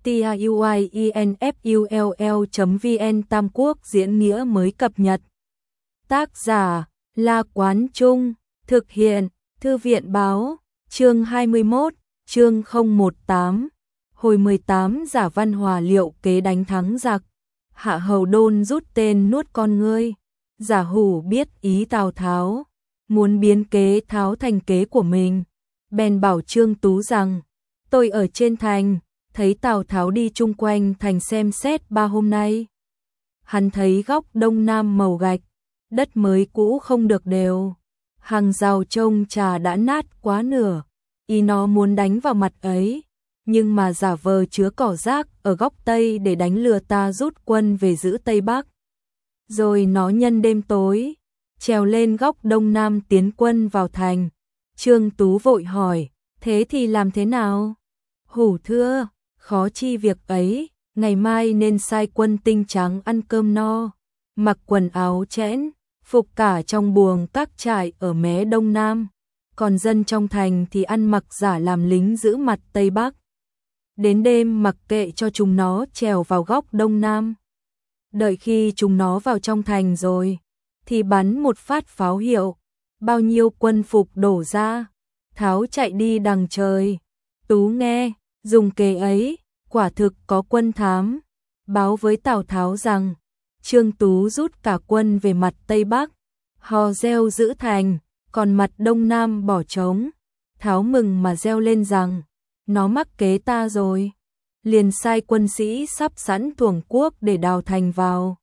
tiuinfull.vn Tam Quốc diễn nghĩa mới cập nhật. Tác giả La Quán Trung, thực hiện Thư viện Báo, chương 21, chương 018. Hồi 18 giả văn hòa liệu kế đánh thắng giặc. Hạ Hầu Đôn rút tên nuốt con ngươi. Giả Hủ biết ý Tào Tháo, muốn biến kế Tháo thành kế của mình, bèn bảo Trương Tú rằng: tôi ở trên thành, thấy Tào Tháo đi chung quanh thành xem xét 3 hôm nay. Hắn thấy góc đông nam màu gạch, đất mới cũ không được đều, hàng rào trông trà đã nát quá nửa, ý nó muốn đánh vào mặt ấy, nhưng mà giả vờ chứa cỏ rác ở góc tây để đánh lừa ta rút quân về giữ Tây Bắc. Rồi nó nhân đêm tối, trèo lên góc đông nam tiến quân vào thành. Trương Tú vội hỏi: thế thì làm thế nào? Hủ thưa: khó chi việc ấy, ngày mai nên sai quân tinh trắng ăn cơm no, mặc quần áo chẽn, phục cả trong buồng các trại ở mé đông nam, còn dân trong thành thì ăn mặc giả làm lính giữ mặt Tây Bắc. Đến đêm mặc kệ cho chúng nó trèo vào góc đông nam. Đợi khi chúng nó vào trong thành rồi, thì bắn một phát pháo hiệu, bao nhiêu quân phục đổ ra, Tháo chạy đi đằng trời. Tú nghe, dùng kế ấy, quả thực có quân thám, báo với Tào Tháo rằng Trương Tú rút cả quân về mặt Tây Bắc, hò reo giữ thành, còn mặt Đông Nam bỏ trống. Tháo mừng mà reo lên rằng nó mắc kế ta rồi, liền sai quân sĩ sắp sẵn thuồng quốc để đào thành vào.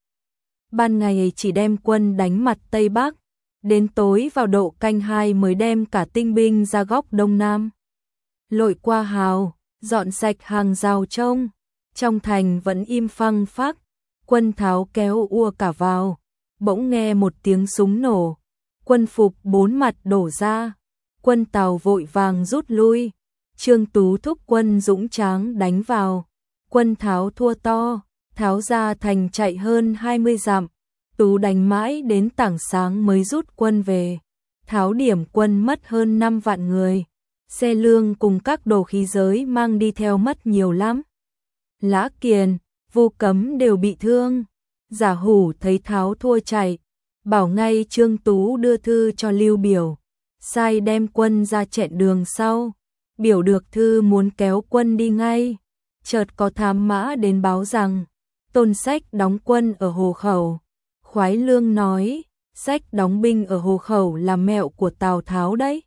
Ban ngày chỉ đem quân đánh mặt Tây Bắc, đến tối vào độ canh 2 mới đem cả tinh binh ra góc Đông Nam. Lội qua hào, dọn sạch hàng rào trông, trong thành vẫn im phăng phắc. Quân Tháo kéo ua cả vào, bỗng nghe một tiếng súng nổ, quân phục 4 mặt đổ ra, quân Tào vội vàng rút lui. Trương Tú thúc quân dũng tráng đánh vào, quân Tháo thua to, Tháo ra thành chạy hơn 20 dặm. Tú đánh mãi đến tảng sáng mới rút quân về. Tháo điểm quân mất hơn 5 vạn người, xe lương cùng các đồ khí giới mang đi theo mất nhiều lắm. Lã Kiền, Vu Cấm đều bị thương. Giả Hủ thấy Tháo thua chạy, bảo ngay Trương Tú đưa thư cho Lưu Biểu, sai đem quân ra chẹn đường sau. Biểu được thư muốn kéo quân đi ngay, chợt có thám mã đến báo rằng Tôn Sách đóng quân ở Hồ Khẩu. Khoái Lương nói: Sách đóng binh ở Hồ Khẩu là mẹo của Tào Tháo đấy.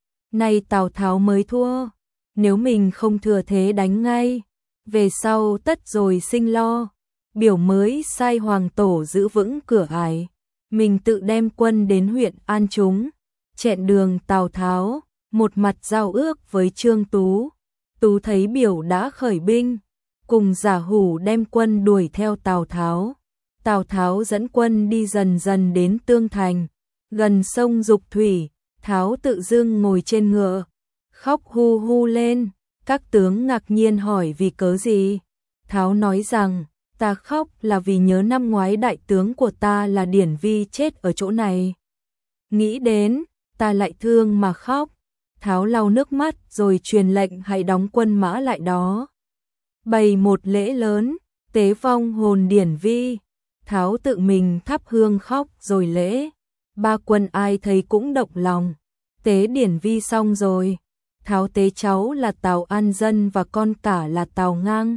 Nay Tào Tháo mới thua, nếu mình không thừa thế đánh ngay, về sau tất rồi sinh lo. Biểu mới sai Hoàng Tổ giữ vững cửa ải, mình tự đem quân đến huyện An Trúng, chẹn đường Tào Tháo, một mặt giao ước với Trương Tú. Tú thấy Biểu đã khởi binh, cùng Giả Hủ đem quân đuổi theo Tào Tháo. Tào Tháo dẫn quân đi dần dần đến Tương Thành, gần sông Dục Thủy. Tháo tự dưng ngồi trên ngựa, khóc hu hu lên. Các tướng ngạc nhiên hỏi vì cớ gì. Tháo nói rằng: ta khóc là vì nhớ năm ngoái đại tướng của ta là Điển Vi chết ở chỗ này. Nghĩ đến, ta lại thương mà khóc. Tháo lau nước mắt rồi truyền lệnh hãy đóng quân mã lại đó, bày một lễ lớn, tế vong hồn Điển Vi. Tháo tự mình thắp hương khóc rồi lễ. Ba quân ai thấy cũng động lòng. Tế Điển Vi xong rồi, Tháo tế cháu là Tào An Dân và con cả là Tào Ngang.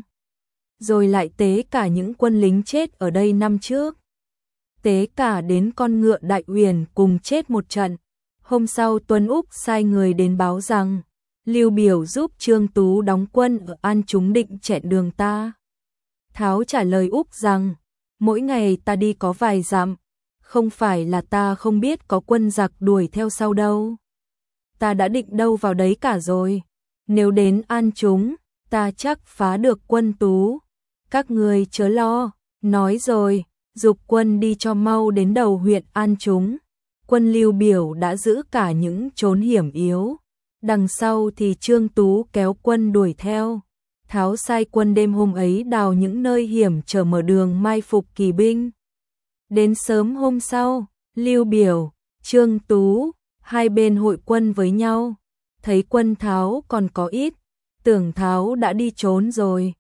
Rồi lại tế cả những quân lính chết ở đây năm trước. Tế cả đến con ngựa Đại Uyển cùng chết một trận. Hôm sau Tuân Úc sai người đến báo rằng Lưu Biểu giúp Trương Tú đóng quân ở An Trúng định chẹn đường ta. Tháo trả lời Úc rằng: mỗi ngày ta đi có vài dặm, không phải là ta không biết có quân giặc đuổi theo sau đâu. Ta đã định đâu vào đấy cả rồi. Nếu đến An Trúng, ta chắc phá được quân Tú. Các người chớ lo. Nói rồi, giục quân đi cho mau đến đầu huyện An Trúng. Quân Lưu Biểu đã giữ cả những chốn hiểm yếu. Đằng sau thì Trương Tú kéo quân đuổi theo. Tháo sai quân đêm hôm ấy đào những nơi hiểm trở mở đường mai phục kỳ binh. Đến sớm hôm sau, Lưu Biểu, Trương Tú, hai bên hội quân với nhau. Thấy quân Tháo còn có ít, tưởng Tháo đã đi trốn rồi.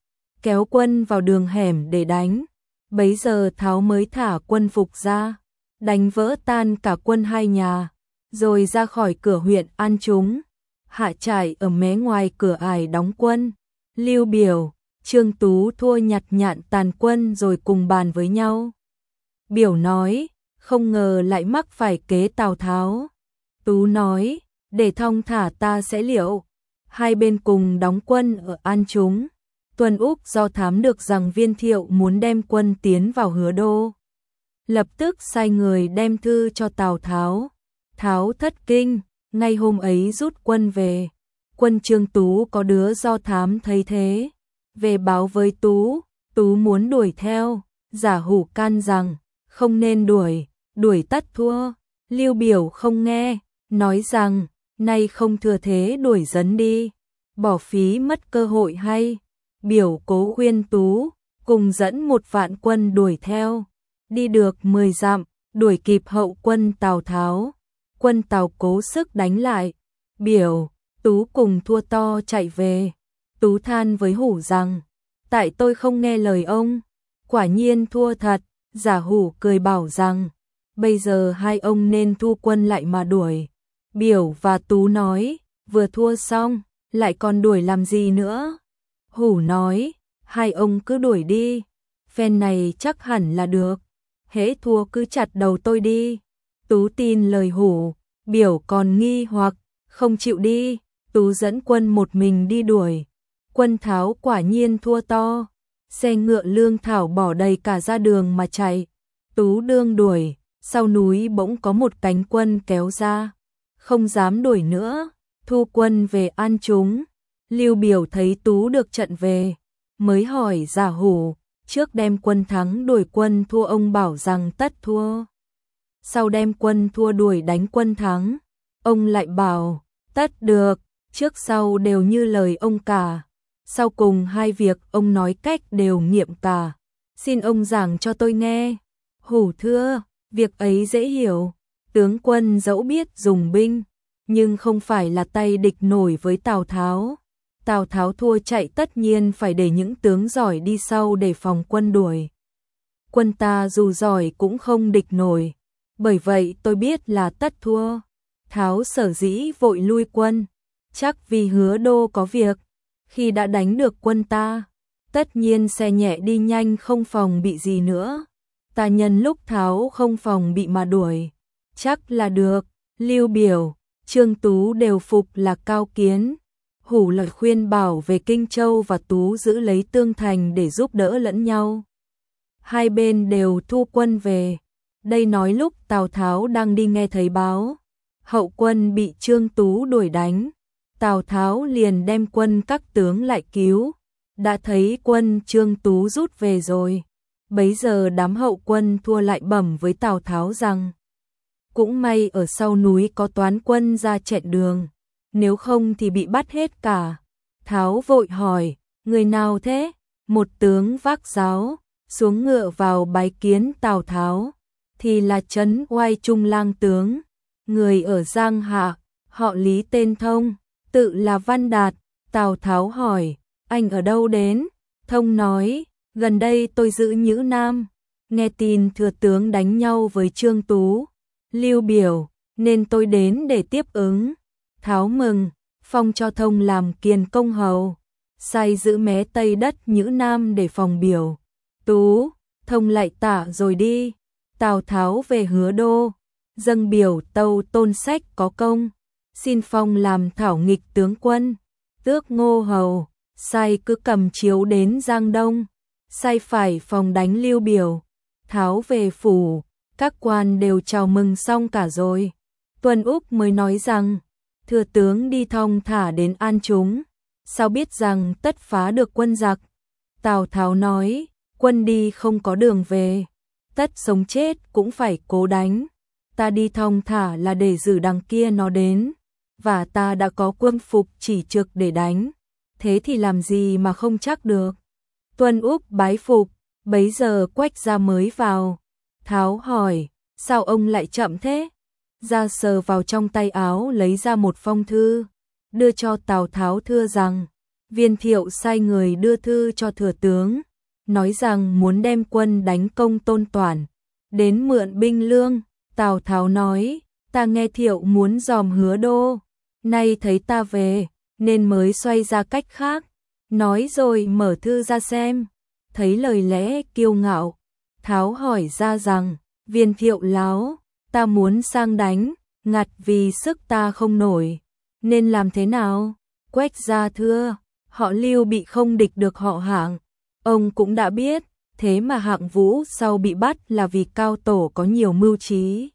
kéo quân vào đường hẻm để đánh. Bấy giờ Tháo mới thả quân phục ra, đánh vỡ tan cả quân hai nhà, rồi ra khỏi cửa huyện An Trúng, hạ trại ở mé ngoài cửa ải đóng quân. Lưu Biểu, Trương Tú thua nhặt nhạn tàn quân rồi cùng bàn với nhau. Biểu nói, không ngờ lại mắc phải kế Tào Tháo. Tú nói, để thong thả ta sẽ liệu. Hai bên cùng đóng quân ở An Trúng. Tuân Úc do thám được rằng Viên Thiệu muốn đem quân tiến vào Hứa Đô, lập tức sai người đem thư cho Tào Tháo. Tháo thất kinh, ngay hôm ấy rút quân về. Quân Trương Tú có đứa do thám thấy thế, về báo với Tú. Tú muốn đuổi theo, Giả Hủ can rằng không nên đuổi, đuổi tất thua. Lưu Biểu không nghe, nói rằng nay không thừa thế đuổi dấn đi, bỏ phí mất cơ hội hay. Biểu cố khuyên Tú, cùng dẫn 1.000 quân đuổi theo. Đi được 10 dặm, đuổi kịp hậu quân Tào Tháo. Quân Tào cố sức đánh lại. Biểu, Tú cùng thua to chạy về. Tú than với Hủ rằng, tại tôi không nghe lời ông. Quả nhiên thua thật. Giả Hủ cười bảo rằng, bây giờ hai ông nên thu quân lại mà đuổi. Biểu và Tú nói, vừa thua xong, lại còn đuổi làm gì nữa. Hủ nói, hai ông cứ đuổi đi, phen này chắc hẳn là được, hễ thua cứ chặt đầu tôi đi. Tú tin lời Hủ, Biểu còn nghi hoặc, không chịu đi. Tú dẫn quân một mình đi đuổi. Quân Tháo quả nhiên thua to, xe ngựa lương thảo bỏ đầy cả ra đường mà chạy. Tú đương đuổi, sau núi bỗng có một cánh quân kéo ra, không dám đuổi nữa, thu quân về An Trúng. Lưu Biểu thấy Tú được trận về, mới hỏi Giả Hủ, trước đem quân thắng đuổi quân thua ông bảo rằng tất thua, sau đem quân thua đuổi đánh quân thắng, ông lại bảo tất được, trước sau đều như lời ông cả, sau cùng hai việc ông nói cách đều nghiệm cả, xin ông giảng cho tôi nghe. Hủ thưa, việc ấy dễ hiểu, tướng quân dẫu biết dùng binh, nhưng không phải là tay địch nổi với Tào Tháo. Tào Tháo thua chạy tất nhiên phải để những tướng giỏi đi sau để phòng quân đuổi. Quân ta dù giỏi cũng không địch nổi, bởi vậy tôi biết là tất thua. Tháo sở dĩ vội lui quân, chắc vì Hứa Đô có việc, khi đã đánh được quân ta, tất nhiên xe nhẹ đi nhanh không phòng bị gì nữa. Ta nhân lúc Tháo không phòng bị mà đuổi, chắc là được. Lưu Biểu, Trương Tú đều phục là cao kiến. Hủ lời khuyên bảo về Kinh Châu và Tú giữ lấy Tương Thành để giúp đỡ lẫn nhau. Hai bên đều thu quân về. Đây nói lúc Tào Tháo đang đi nghe thấy báo, hậu quân bị Trương Tú đuổi đánh. Tào Tháo liền đem quân các tướng lại cứu, đã thấy quân Trương Tú rút về rồi. Bấy giờ đám hậu quân thua lại bẩm với Tào Tháo rằng, cũng may ở sau núi có toán quân ra chặn đường, nếu không thì bị bắt hết cả. Tháo vội hỏi, người nào thế? Một tướng vác giáo, xuống ngựa vào bái kiến Tào Tháo, thì là Trấn Oai Trung lang tướng, người ở Giang Hạ, họ Lý tên Thông, tự là Văn Đạt. Tào Tháo hỏi, anh ở đâu đến? Thông nói, gần đây tôi giữ Nhữ Nam, nghe tin thừa tướng đánh nhau với Trương Tú, Lưu Biểu, nên tôi đến để tiếp ứng. Tháo mừng, phong cho Thông làm kiền công hầu, sai giữ mé tây đất Nhữ Nam để phòng Biểu. Tú, Thông lại tạ rồi đi. Tào Tháo về Hứa Đô, dâng Biểu tâu Tôn Sách có công, xin phong làm thảo nghịch tướng quân, tước Ngô hầu, sai cứ cầm chiếu đến Giang Đông, sai phải phòng đánh Lưu Biểu. Tháo về phủ, các quan đều chào mừng xong cả rồi. Tuân Úc mới nói rằng, thừa tướng đi thong thả đến An Trúng, sao biết rằng tất phá được quân giặc. Tào Tháo nói, quân đi không có đường về, tất sống chết cũng phải cố đánh. Ta đi thong thả là để giữ đằng kia nó đến, và ta đã có quân phục chỉ trực để đánh, thế thì làm gì mà không chắc được. Tuân Úc bái phục, bấy giờ Quách Gia mới vào. Tháo hỏi, sao ông lại chậm thế? Gia sờ vào trong tay áo lấy ra một phong thư, đưa cho Tào Tháo thưa rằng, Viên Thiệu sai người đưa thư cho thừa tướng, nói rằng muốn đem quân đánh công Tôn Toản, đến mượn binh lương. Tào Tháo nói, ta nghe Thiệu muốn dòm Hứa Đô, nay thấy ta về, nên mới xoay ra cách khác. Nói rồi mở thư ra xem, thấy lời lẽ kiêu ngạo. Tháo hỏi ra rằng, Viên Thiệu láo, ta muốn sang đánh, ngặt vì sức ta không nổi, nên làm thế nào? Quách gia thưa, họ Lưu bị không địch được họ Hạng, ông cũng đã biết, thế mà Hạng Vũ sau bị bắt là vì Cao Tổ có nhiều mưu trí.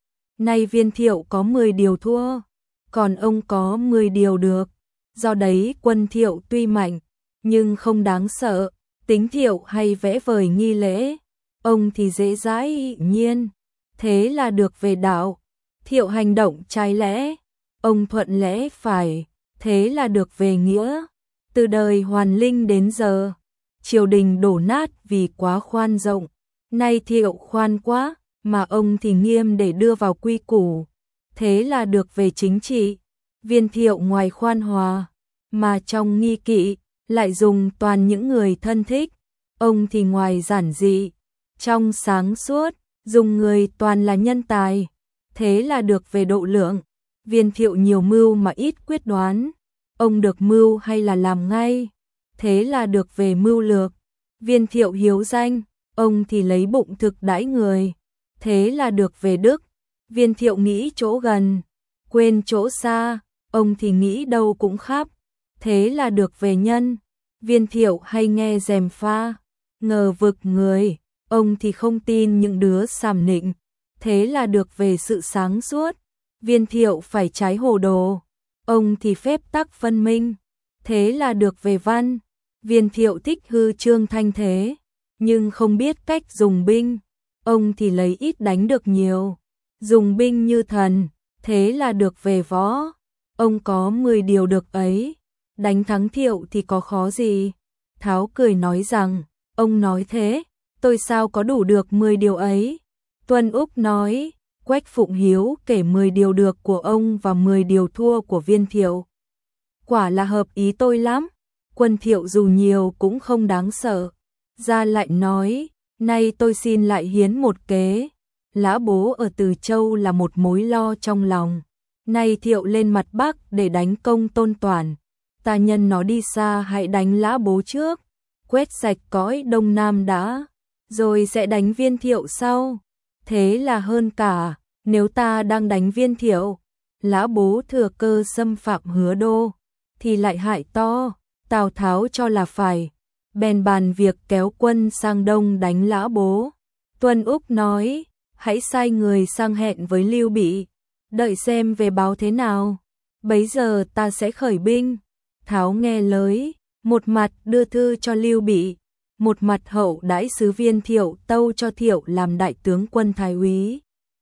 Nay Viên Thiệu có 10 điều thua, còn ông có 10 điều được, do đấy quân Thiệu tuy mạnh, nhưng không đáng sợ, tính Thiệu hay vẽ vời nghi lễ, ông thì dễ dãi nhiên, thế là được về đạo. Thiệu hành động trái lẽ, ông thuận lẽ phải, thế là được về nghĩa. Từ đời Hoàn Linh đến giờ, triều đình đổ nát vì quá khoan rộng, nay Thiệu khoan quá, mà ông thì nghiêm để đưa vào quy củ, thế là được về chính trị. Viên Thiệu ngoài khoan hòa, mà trong nghi kỵ, lại dùng toàn những người thân thích, ông thì ngoài giản dị, trong sáng suốt, dùng người toàn là nhân tài, thế là được về độ lượng. Viên Thiệu nhiều mưu mà ít quyết đoán, ông được mưu hay là làm ngay, thế là được về mưu lược. Viên Thiệu hiếu danh, ông thì lấy bụng thực đãi người, thế là được về đức. Viên Thiệu nghĩ chỗ gần, quên chỗ xa, ông thì nghĩ đâu cũng khắp, thế là được về nhân. Viên Thiệu hay nghe gièm pha, ngờ vực người, ông thì không tin những đứa sàm nịnh, thế là được về sự sáng suốt. Viên Thiệu phải trái hồ đồ, ông thì phép tắc phân minh, thế là được về văn. Viên Thiệu thích hư trương thanh thế, nhưng không biết cách dùng binh, ông thì lấy ít đánh được nhiều, dùng binh như thần, thế là được về võ. Ông có 10 điều được ấy, đánh thắng Thiệu thì có khó gì. Tháo cười nói rằng, ông nói thế, tôi sao có đủ được 10 điều ấy. Tuân Úc nói, Quách Phụng Hiếu kể 10 điều được của ông và 10 điều thua của Viên Thiệu. Quả là hợp ý tôi lắm, quân Thiệu dù nhiều cũng không đáng sợ. Ra lại nói, nay tôi xin lại hiến một kế, Lã Bố ở Từ Châu là một mối lo trong lòng. Nay Thiệu lên mặt Bắc để đánh công Tôn Toản, ta nhân nó đi xa hãy đánh Lã Bố trước, quét sạch cõi Đông Nam đã, rồi sẽ đánh Viên Thiệu sau. Thế là hơn cả, nếu ta đang đánh Viên Thiệu, Lã Bố thừa cơ xâm phạm Hứa Đô, thì lại hại to. Tào Tháo cho là phải, bèn bàn việc kéo quân sang Đông đánh Lã Bố. Tuân Úc nói, hãy sai người sang hẹn với Lưu Bị, đợi xem về báo thế nào, bấy giờ ta sẽ khởi binh. Tháo nghe lời, một mặt đưa thư cho Lưu Bị, một mặt hậu đãi sứ Viên Thiệu tâu cho Thiệu làm đại tướng quân thái úy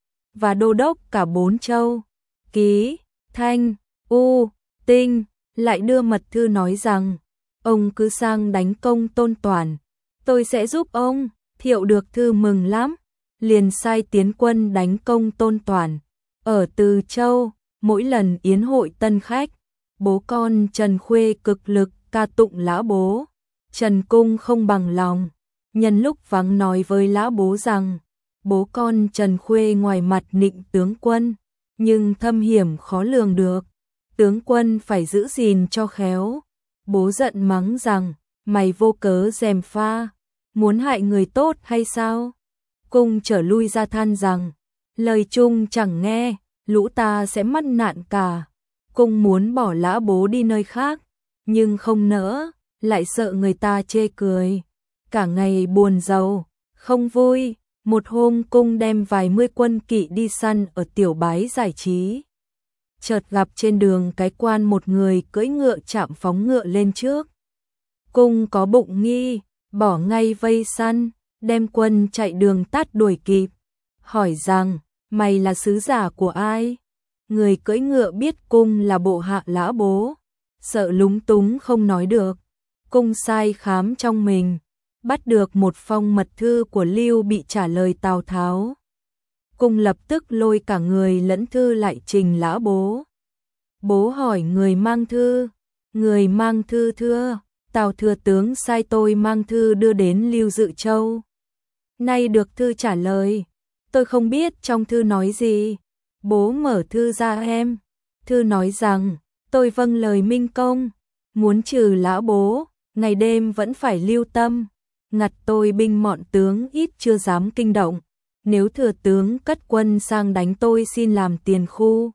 và đô đốc cả 4 châu. Ký, Thanh, U, Tinh lại đưa mật thư nói rằng, ông cứ sang đánh công Tôn Toản, tôi sẽ giúp ông. Thiệu được thư mừng lắm, liền sai tiến quân đánh công Tôn Toản. Ở Từ Châu, mỗi lần yến hội tân khách, bố con Trần Khuê cực lực ca tụng Lã Bố. Trần Cung không bằng lòng, nhân lúc vắng nói với Lã Bố rằng, bố con Trần Khuê ngoài mặt nịnh tướng quân, nhưng thâm hiểm khó lường được, tướng quân phải giữ gìn cho khéo. Bố giận mắng rằng, mày vô cớ gièm pha, muốn hại người tốt hay sao? Cung trở lui ra than rằng, lời chung chẳng nghe, lũ ta sẽ mắc nạn cả. Cung muốn bỏ Lã Bố đi nơi khác, nhưng không nỡ, lại sợ người ta chê cười. Cả ngày buồn rầu, không vui. Một hôm cung đem vài mươi quân kỵ đi săn ở Tiểu Bái giải trí. Chợt gặp trên đường cái quan một người cưỡi ngựa chạm phóng ngựa lên trước. Cung có bụng nghi, bỏ ngay vây săn, đem quân chạy đường tắt đuổi kịp. Hỏi rằng, mày là sứ giả của ai? Người cưỡi ngựa biết cung là bộ hạ Lã Bố, sợ lúng túng không nói được. Cung sai khám trong mình, bắt được một phong mật thư của Lưu Bị trả lời Tào Tháo. Cung lập tức lôi cả người lẫn thư lại trình Lã Bố. Bố hỏi người mang thư, người mang thư thưa, Tào thừa tướng sai tôi mang thư đưa đến Lưu Dự Châu. Nay được thư trả lời, tôi không biết trong thư nói gì. Bố mở thư ra em. Thư nói rằng, tôi vâng lời Minh Công, muốn trừ lão bố, ngày đêm vẫn phải lưu tâm, ngặt tôi binh mọn tướng ít chưa dám kinh động. Nếu thừa tướng cất quân sang đánh tôi xin làm tiền khu.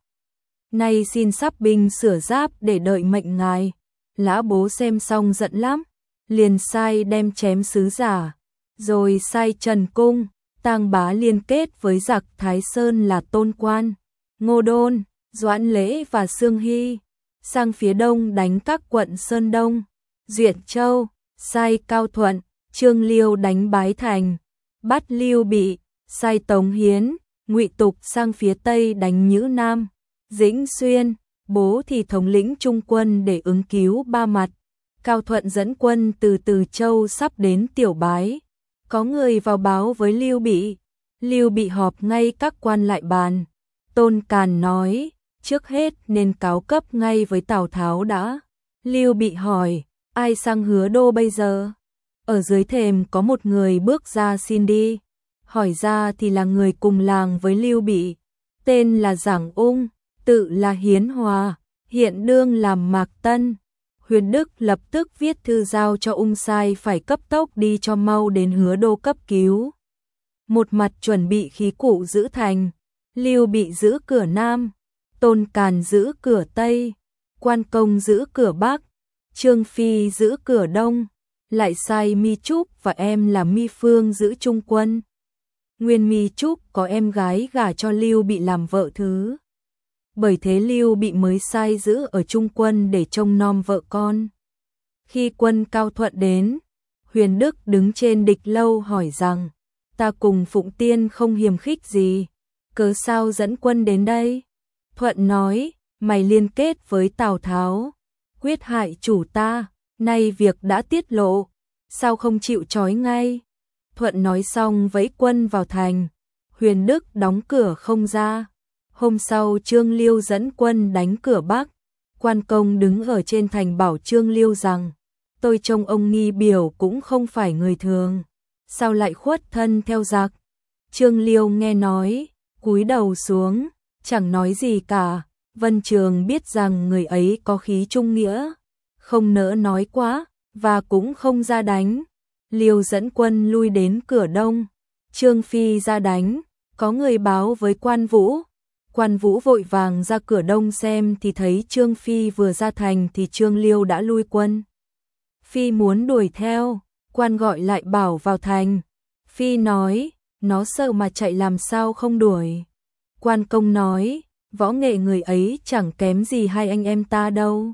Nay xin sắp binh sửa giáp để đợi mệnh ngài. Lão bố xem xong giận lắm, liền sai đem chém sứ giả, rồi sai Trần Cung, Tang Bá liên kết với giặc Thái Sơn là Tôn Quan, Ngô Đôn, Doãn Lễ và Sương Hy, sang phía đông đánh các quận Sơn Đông, Duyệt Châu, sai Cao Thuận, Trương Liêu đánh Bái Thành, bắt Lưu Bị, sai Tống Hiến, Ngụy Tục sang phía tây đánh Nhữ Nam, Dĩnh Xuyên. Bố thì thống lĩnh trung quân để ứng cứu Ba Mặt. Cao Thuận dẫn quân từ Từ Châu sắp đến Tiểu Bái. Có người vào báo với Lưu Bị. Lưu Bị họp ngay các quan lại bàn. Tôn Càn nói, trước hết nên cáo cấp ngay với Tào Tháo đã. Lưu Bị hỏi, ai sang Hứa Đô bây giờ? Ở dưới thềm có một người bước ra xin đi. Hỏi ra thì là người cùng làng với Lưu Bị. Tên là Giảng Ung, tự là Hiến Hòa, hiện đương làm Mạc Tân. Huyền Đức lập tức viết thư giao cho Ung sai phải cấp tốc đi cho mau đến Hứa Đô cấp cứu. Một mặt chuẩn bị khí cụ giữ thành, Lưu Bị giữ cửa Nam, Tôn Càn giữ cửa Tây, Quan Công giữ cửa Bắc, Trương Phi giữ cửa Đông, lại sai Mi Trúc và em là Mi Phương giữ trung quân. Nguyên Mi Trúc có em gái gả cho Lưu Bị làm vợ thứ. Bởi thế Lưu Bị mới sai giữ ở trung quân để trông nom vợ con. Khi quân Cao Thuận đến, Huyền Đức đứng trên địch lâu hỏi rằng, ta cùng Phụng Tiên không hiềm khích gì, cớ sao dẫn quân đến đây? Thuận nói, mày liên kết với Tào Tháo, quyết hại chủ ta, nay việc đã tiết lộ, sao không chịu trói ngay? Thuận nói xong vẫy quân vào thành, Huyền Đức đóng cửa không ra. Hôm sau Trương Liêu dẫn quân đánh cửa Bắc, Quan Công đứng ở trên thành bảo Trương Liêu rằng, tôi trông ông nghi biểu cũng không phải người thường, sao lại khuất thân theo giặc? Trương Liêu nghe nói, cúi đầu xuống, chẳng nói gì cả. Vân Trường biết rằng người ấy có khí trung nghĩa, không nỡ nói quá, và cũng không ra đánh. Liêu dẫn quân lui đến cửa Đông, Trương Phi ra đánh, có người báo với Quan Vũ. Quan Vũ vội vàng ra cửa Đông xem thì thấy Trương Phi vừa ra thành thì Trương Liêu đã lui quân. Phi muốn đuổi theo, Quan gọi lại bảo vào thành. Phi nói, nó sợ mà chạy làm sao không đuổi. Quan Công nói, võ nghệ người ấy chẳng kém gì hai anh em ta đâu.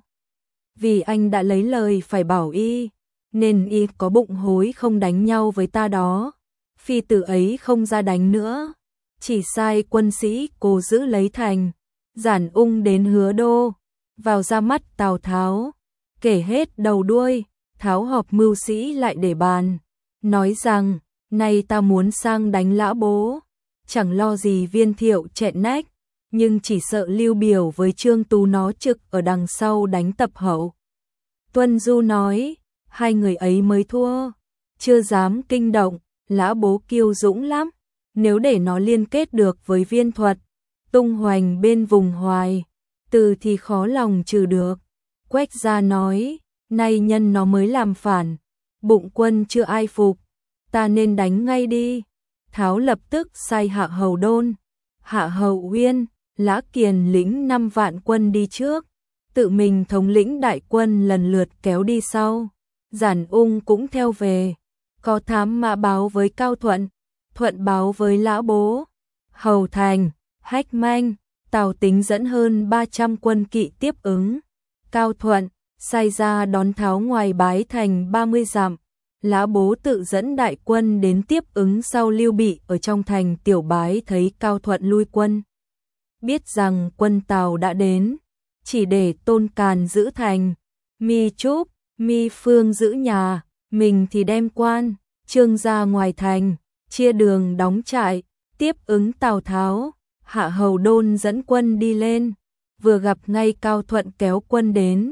Vì anh đã lấy lời phải bảo y, nên y có bụng hối không đánh nhau với ta đó. Phi từ ấy không ra đánh nữa, chỉ sai quân sĩ cố giữ lấy thành. Giản Ung đến Hứa Đô, vào ra mắt Tào Tháo, kể hết đầu đuôi. Tháo họp mưu sĩ lại để bàn, nói rằng, nay ta muốn sang đánh Lã Bố, chẳng lo gì Viên Thiệu chẹn nách, nhưng chỉ sợ Lưu Biểu với Trương Tú nó trực ở đằng sau đánh tập hậu. Tuân Du nói, hai người ấy mới thua, chưa dám kinh động, Lã Bố kiêu dũng lắm, nếu để nó liên kết được với Viên Thuật, tung hoành bên vùng Hoài, từ thì khó lòng trừ được. Quách Gia nói, nay nhân nó mới làm phản, bụng quân chưa ai phục, ta nên đánh ngay đi. Tháo lập tức sai Hạ Hầu Đôn, Hạ Hầu Uyên, Lã Kiền lĩnh 5 vạn quân đi trước, tự mình thống lĩnh đại quân lần lượt kéo đi sau. Giản Ung cũng theo về, có thám mã báo với Cao Thuận, Thuận báo với Lã Bố, Hầu Thành, Hách Manh, Tào Tính dẫn hơn 300 quân kỵ tiếp ứng. Cao Thuận sai ra đón Tháo ngoài Bái Thành 30 dặm. Lã Bố tự dẫn đại quân đến tiếp ứng sau Lưu Bị ở trong thành Tiểu Bái thấy Cao Thuận lui quân. Biết rằng quân Tào đã đến, chỉ để Tôn Càn giữ thành, Mi Trúc, Mi Phương giữ nhà, mình thì đem Quan, Trương ra ngoài thành, chia đường đóng trại, tiếp ứng Tào Tháo. Hạ Hầu Đôn dẫn quân đi lên, vừa gặp ngay Cao Thuận kéo quân đến,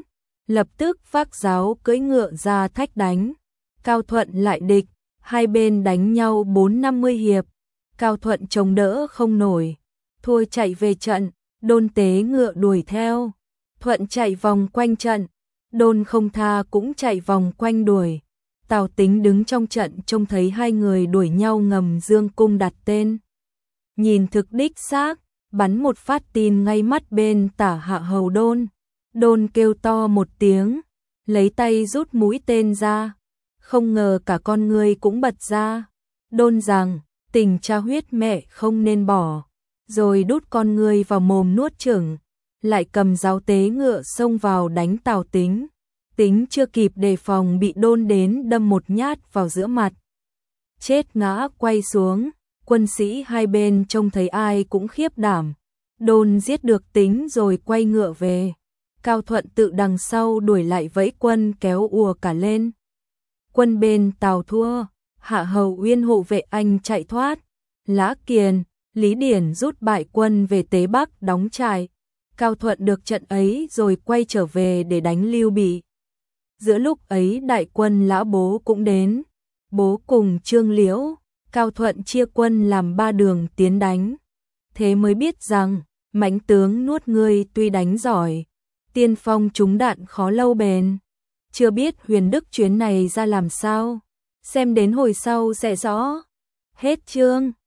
lập tức vác giáo cưỡi ngựa ra thách đánh. Cao Thuận lại địch, hai bên đánh nhau 4-50 hiệp. Cao Thuận chống đỡ không nổi, thua chạy về trận, Đôn tế ngựa đuổi theo. Thuận chạy vòng quanh trận, Đôn không tha cũng chạy vòng quanh đuổi. Tào Tính đứng trong trận trông thấy hai người đuổi nhau ngầm dương cung đặt tên. Nhìn thực đích xác, bắn một phát tin ngay mắt bên tả hạ hầu Đôn. Đôn kêu to một tiếng, lấy tay rút mũi tên ra. Không ngờ cả con người cũng bật ra. Đôn rằng, tình cha huyết mẹ không nên bỏ. Rồi đút con người vào mồm nuốt chửng. Lại cầm giáo tế ngựa xông vào đánh Tào Tính. Tính chưa kịp đề phòng bị Đôn đến đâm một nhát vào giữa mặt. Chết ngã quay xuống, quân sĩ hai bên trông thấy ai cũng khiếp đảm. Đôn giết được Tính rồi quay ngựa về. Cao Thuận tự đằng sau đuổi lại vẫy quân kéo ùa cả lên. Quân bên Tào thua, Hạ Hầu Uyên hộ vệ anh chạy thoát. Lã Kiền, Lý Điển rút bại quân về Tế Bắc đóng trại. Cao Thuận được trận ấy rồi quay trở về để đánh Lưu Bị. Giữa lúc ấy đại quân Lã Bố cũng đến. Bố cùng Trương Liễu, Cao Thuận chia quân làm 3 đường tiến đánh. Thế mới biết rằng, mãnh tướng nuốt ngươi tuy đánh giỏi, tiên phong trúng đạn khó lâu bền. Chưa biết Huyền Đức chuyến này ra làm sao, xem đến hồi sau sẽ rõ. Hết chương.